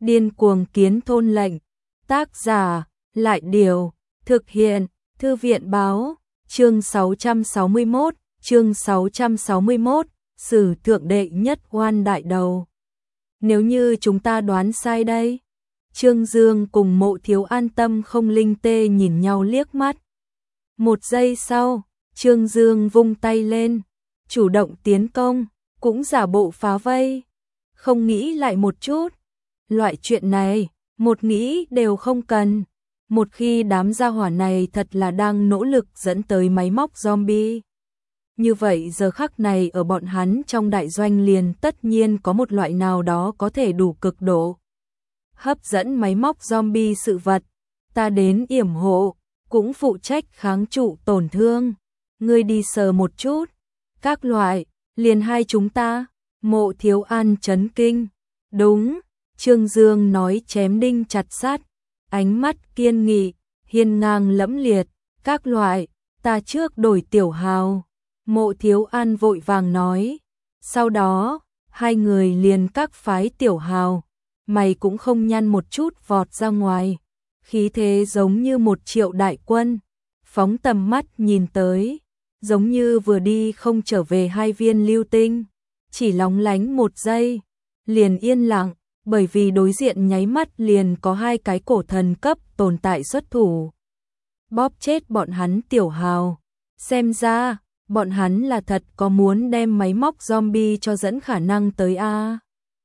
Điên cuồng kiến thôn lệnh. Tác giả, Lại Điều. Thực hiện, Thư viện báo. Chương 661, chương 661, Sử thượng đệ nhất oan đại đầu. Nếu như chúng ta đoán sai đây? Trương Dương cùng Mộ Thiếu an tâm không linh tê nhìn nhau liếc mắt. Một giây sau, Trương Dương vung tay lên, chủ động tiến công, cũng giả bộ phá vây. Không nghĩ lại một chút. Loại chuyện này, một nghĩ đều không cần. Một khi đám gia hỏa này thật là đang nỗ lực dẫn tới máy móc zombie. Như vậy giờ khắc này ở bọn hắn trong đại doanh liền tất nhiên có một loại nào đó có thể đủ cực độ hấp dẫn máy móc zombie sự vật. Ta đến yểm hộ, cũng phụ trách kháng trụ tổn thương. Ngươi đi sờ một chút. Các loại, liền hai chúng ta. Mộ Thiếu An chấn kinh. Đúng, Trương Dương nói chém đinh chặt sắt, ánh mắt kiên nghị, hiên ngang lẫm liệt. Các loại, ta trước đổi Tiểu Hào. Mộ Thiếu An vội vàng nói. Sau đó, hai người liền các phái Tiểu Hào, mày cũng không nhăn một chút vọt ra ngoài. Khí thế giống như 1.000.000 đại quân, phóng tầm mắt nhìn tới, giống như vừa đi không trở về hai viên lưu tinh, chỉ lóng lánh một giây, liền yên lặng, bởi vì đối diện nháy mắt liền có hai cái cổ thần cấp tồn tại xuất thủ. Bóp chết bọn hắn Tiểu Hào, xem ra, bọn hắn là thật có muốn đem máy móc zombie cho dẫn khả năng tới a.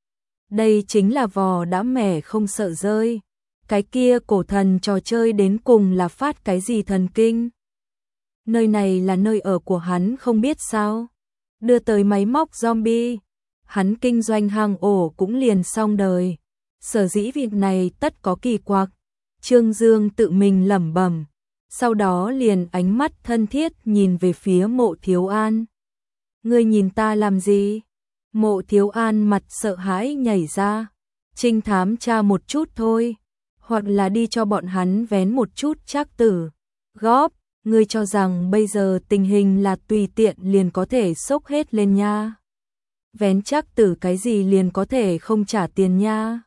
Đây chính là vò đã mẻ không sợ rơi. Cái kia cổ thần trò chơi đến cùng là phát cái gì thần kinh? Nơi này là nơi ở của hắn không biết sao? Đưa tới máy móc zombie, hắn kinh doanh hàng ổ cũng liền xong đời. Sở dĩ việc này tất có kỳ quặc. Trương Dương tự mình lẩm bẩm, sau đó liền ánh mắt thân thiết nhìn về phía Mộ Thiếu An. Ngươi nhìn ta làm gì? Mộ Thiếu An mặt sợ hãi nhảy ra. Trinh thám tra một chút thôi, hoặc là đi cho bọn hắn vén một chút trác tử. Góp, ngươi cho rằng bây giờ tình hình là tùy tiện liền có thể xốc hết lên nha. Vén trác tử cái gì liền có thể không trả tiền nha.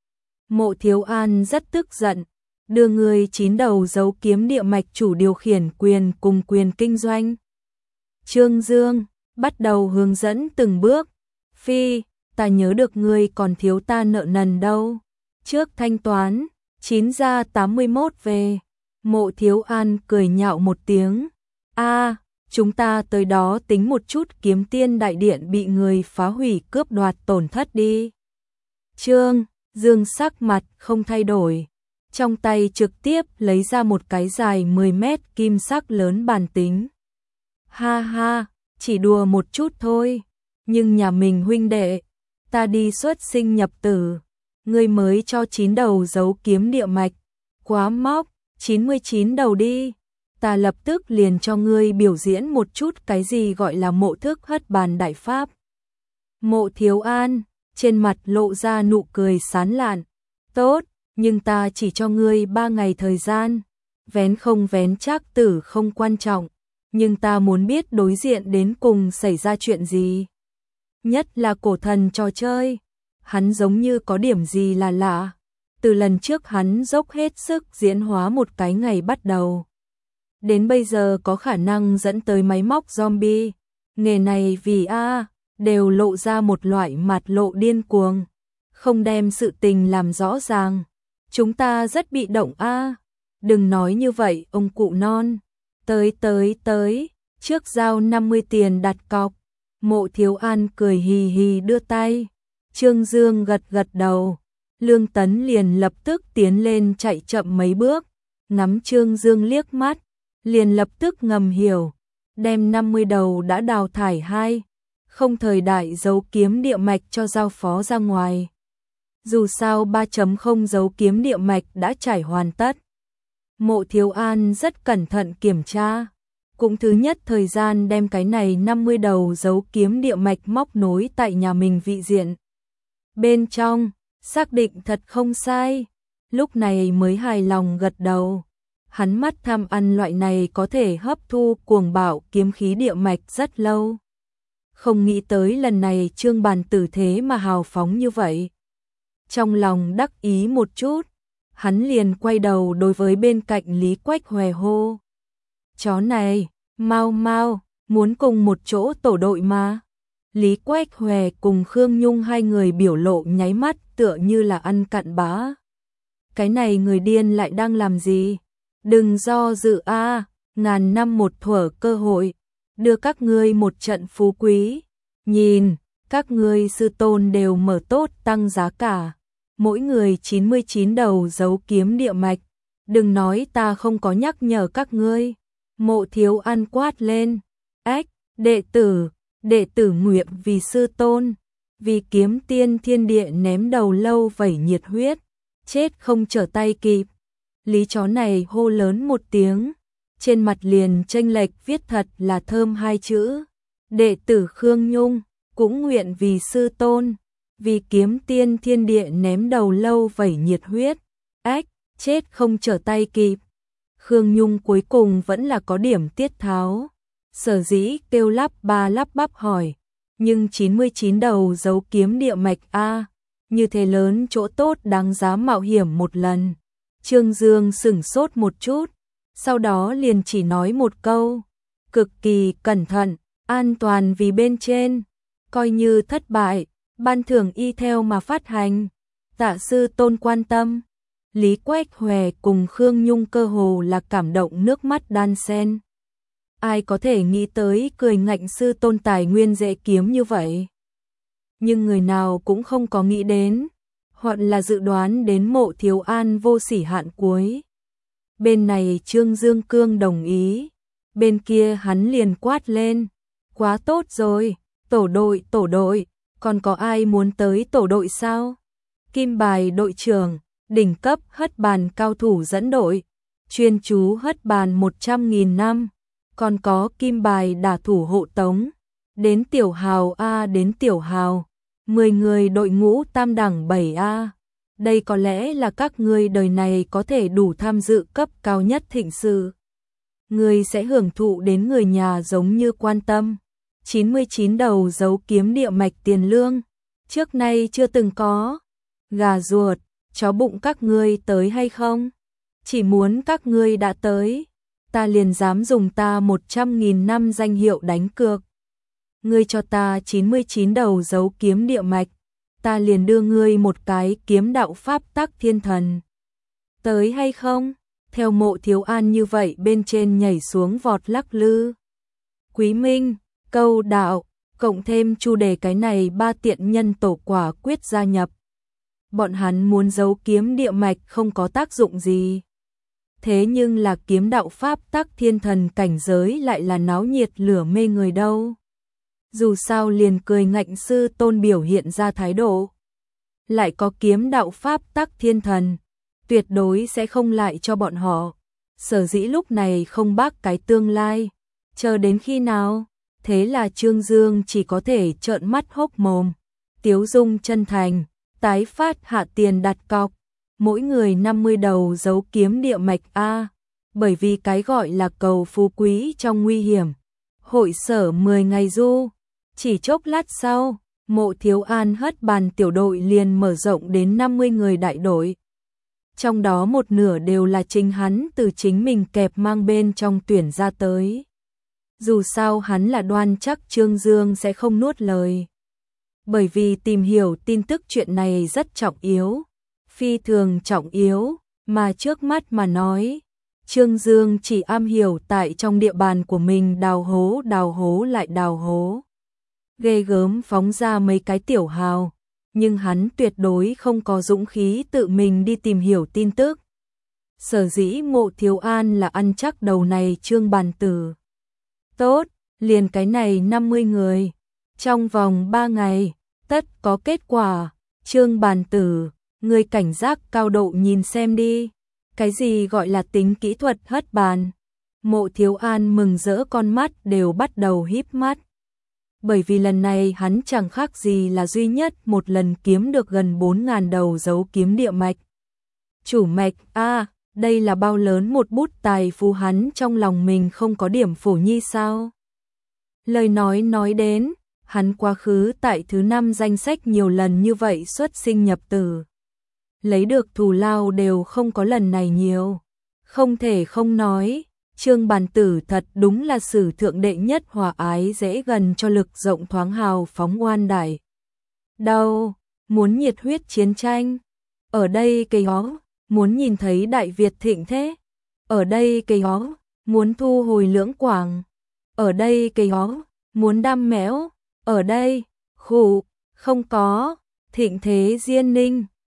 Mộ Thiếu An rất tức giận, đưa người 9 đầu giấu kiếm địa mạch chủ điều khiển quyền cùng quyền kinh doanh. Trương Dương bắt đầu hướng dẫn từng bước. Phi, ta nhớ được ngươi còn thiếu ta nợ nần đâu. Trước thanh toán, 9 ra 81 về. Mộ Thiếu An cười nhạo một tiếng. Chúng ta tới đó tính một chút Kiếm Tiên đại điện bị người phá hủy cướp đoạt tổn thất đi. Trương Dương sắc mặt không thay đổi, trong tay trực tiếp lấy ra một cái dài 10 mét kim sắc lớn bàn tính. Ha ha, chỉ đùa một chút thôi, nhưng nhà mình huynh đệ, ta đi xuất sinh nhập tử, ngươi mới cho 9 đầu giấu kiếm địa mạch, quá móc, 99 đầu đi, ta lập tức liền cho ngươi biểu diễn một chút cái gì gọi là mộ thức hất bàn đại pháp. Mộ Thiếu An trên mặt lộ ra nụ cười sán lạn. Tốt, nhưng ta chỉ cho ngươi 3 ngày thời gian, vén không vén trác tử không quan trọng, nhưng ta muốn biết đối diện đến cùng xảy ra chuyện gì. Nhất là cổ thần trò chơi, hắn giống như có điểm gì là lạ. Từ lần trước hắn dốc hết sức diễn hóa một cái ngày bắt đầu, đến bây giờ có khả năng dẫn tới máy móc zombie. Nghề này vì đều lộ ra một loại mặt lộ điên cuồng, không đem sự tình làm rõ ràng. Chúng ta rất bị động Đừng nói như vậy ông cụ non. Tới, trước giao 50 tiền đặt cọc. Mộ Thiếu An cười hì hì đưa tay. Trương Dương gật gật đầu. Lương Tấn liền lập tức tiến lên chạy chậm mấy bước, ngắm Trương Dương liếc mắt, liền lập tức ngầm hiểu, đem 50 đầu đã đào thải không thời đại giấu kiếm địa mạch cho giao phó ra ngoài. Dù sao 3.0 giấu kiếm địa mạch đã trải hoàn tất. Mộ Thiếu An rất cẩn thận kiểm tra, cũng thứ nhất thời gian đem cái này 50 đầu giấu kiếm địa mạch móc nối tại nhà mình vị diện. Bên trong, xác định thật không sai, lúc này mới hài lòng gật đầu. Hắn mắt tham ăn loại này có thể hấp thu cuồng bạo kiếm khí địa mạch rất lâu. Không nghĩ tới lần này Trương Bàn Tử thế mà hào phóng như vậy. trong lòng đắc ý một chút, hắn liền quay đầu đối với bên cạnh Lý Quách Hòe hô. Chó này, mau mau, muốn cùng một chỗ tổ đội mà. Lý Quách Hòe cùng Khương Nhung hai người biểu lộ nháy mắt tựa như là ăn cặn bã. Cái này người điên lại đang làm gì? Đừng do dự a, ngàn năm một thuở cơ hội, đưa các ngươi một trận phú quý. Nhìn, các ngươi sư tôn đều mở tốt tăng giá cả. Mỗi người 99 đầu dấu kiếm địa mạch. Đừng nói ta không có nhắc nhở các ngươi. Mộ Thiếu An quát lên. Ách, đệ tử nguyện vì sư tôn, vì kiếm tiên thiên địa ném đầu lâu vẩy nhiệt huyết, chết không trở tay kịp. Lý chó này hô lớn một tiếng, trên mặt liền chênh lệch viết thật là thơm hai chữ. Đệ tử Khương Nhung, cũng nguyện vì sư tôn, vì kiếm tiên thiên địa ném đầu lâu vẩy nhiệt huyết, ách, chết không trở tay kịp. Khương Nhung cuối cùng vẫn là có điểm tiết tháo, sở dĩ kêu lắp bắp hỏi, nhưng 99 đầu dấu kiếm địa mạch a, như thế lớn chỗ tốt đáng giá mạo hiểm một lần. Trương Dương sửng sốt một chút, sau đó liền chỉ nói một câu, cực kỳ cẩn thận, an toàn vì bên trên, coi như thất bại, ban thưởng y theo mà phát hành. Tạ sư tôn quan tâm. Lý Quách Hòe cùng Khương Nhung cơ hồ là cảm động nước mắt đan sen. Ai có thể nghĩ tới cười ngạnh sư tôn tài nguyên dễ kiếm như vậy. Nhưng người nào cũng không có nghĩ đến, hoặc là dự đoán đến Mộ Thiếu An vô sỉ hạn cuối. Bên này Trương Dương Cương đồng ý, bên kia hắn liền quát lên. Quá tốt rồi, tổ đội, còn có ai muốn tới tổ đội sao? Kim Bài đội trưởng, đỉnh cấp hất bàn cao thủ dẫn đội, chuyên chú hất bàn 100.000 năm, còn có Kim Bài đả thủ hộ tống, đến tiểu hào A đến tiểu hào, 10 người đội ngũ tam đẳng 7A. Đây có lẽ là các ngươi đời này có thể đủ tham dự cấp cao nhất thịnh sự. Ngươi sẽ hưởng thụ đến người nhà giống như quan tâm. 99 đầu dấu kiếm địa mạch tiền lương, trước nay chưa từng có. Gà ruột, chó bụng các ngươi tới hay không? Chỉ muốn các ngươi đã tới, ta liền dám dùng ta 100.000 năm danh hiệu đánh cược. Ngươi cho ta 99 đầu dấu kiếm địa mạch, ta liền đưa ngươi một cái kiếm đạo pháp tắc thiên thần. Tới hay không? Theo Mộ Thiếu An như vậy bên trên nhảy xuống vọt lắc lư. Quý Minh, Câu Đạo, cộng thêm Chu Đề cái này ba tiện nhân tổ quả quyết gia nhập. Bọn hắn muốn giấu kiếm địa mạch không có tác dụng gì. Thế nhưng là kiếm đạo pháp tắc thiên thần cảnh giới lại là náo nhiệt lửa mê người đâu. Dù sao liền cười ngạnh sư tôn biểu hiện ra thái độ. Lại có kiếm đạo pháp tắc thiên thần, tuyệt đối sẽ không lại cho bọn họ. Sở dĩ lúc này không bác cái tương lai, chờ đến khi nào? Thế là Trương Dương chỉ có thể trợn mắt hốc mồm, tiếu dung chân thành, tái phát hạ tiền đặt cọc, mỗi người 50 đầu dấu kiếm địa mạch A, bởi vì cái gọi là cầu phú quý trong nguy hiểm. Hội sở 10 ngày du, chỉ chốc lát sau, Mộ Thiếu An hất bàn tiểu đội liền mở rộng đến 50 người đại đội. Trong đó một nửa đều là chính hắn từ chính mình kẹp mang bên trong tuyển ra tới. Dù sao hắn là đoan chắc Trương Dương sẽ không nuốt lời. Bởi vì tìm hiểu tin tức chuyện này rất trọng yếu, phi thường trọng yếu, mà trước mắt mà nói, Trương Dương chỉ am hiểu tại trong địa bàn của mình đào hố lại đào hố. Ghê gớm phóng ra mấy cái tiểu hào, nhưng hắn tuyệt đối không có dũng khí tự mình đi tìm hiểu tin tức. Sở dĩ Mộ Thiếu An là ăn chắc đầu này Trương Bàn Tử. Tốt, liền cái này 50 người. Trong vòng 3 ngày, tất có kết quả. Trương Bàn Tử, người cảnh giác cao độ nhìn xem đi. Cái gì gọi là tính kỹ thuật hất bàn? Mộ Thiếu An mừng rỡ con mắt đều bắt đầu híp mắt. Bởi vì lần này hắn chẳng khác gì là duy nhất một lần kiếm được gần 4.000 đầu dấu kiếm địa mạch. Chủ mạch, đây là bao lớn một bút tài phú, hắn trong lòng mình không có điểm phổ nhi sao? Lời nói đến, hắn quá khứ tại thứ 5 danh sách nhiều lần như vậy xuất sinh nhập tử. lấy được thù lao đều không có lần này nhiều. Không thể không nói, Trương Bàn Tử thật đúng là sử thượng đệ nhất hòa ái dễ gần cho lực rộng thoáng hào phóng oan đại. Đâu, muốn nhiệt huyết chiến tranh. Ở đây cây hó, muốn nhìn thấy Đại Việt thịnh thế. Ở đây cây hó, muốn thu hồi Lưỡng Quảng. Ở đây cây hó, muốn đam mẽo. Ở đây, khụ, không có, thịnh thế Diên Ninh.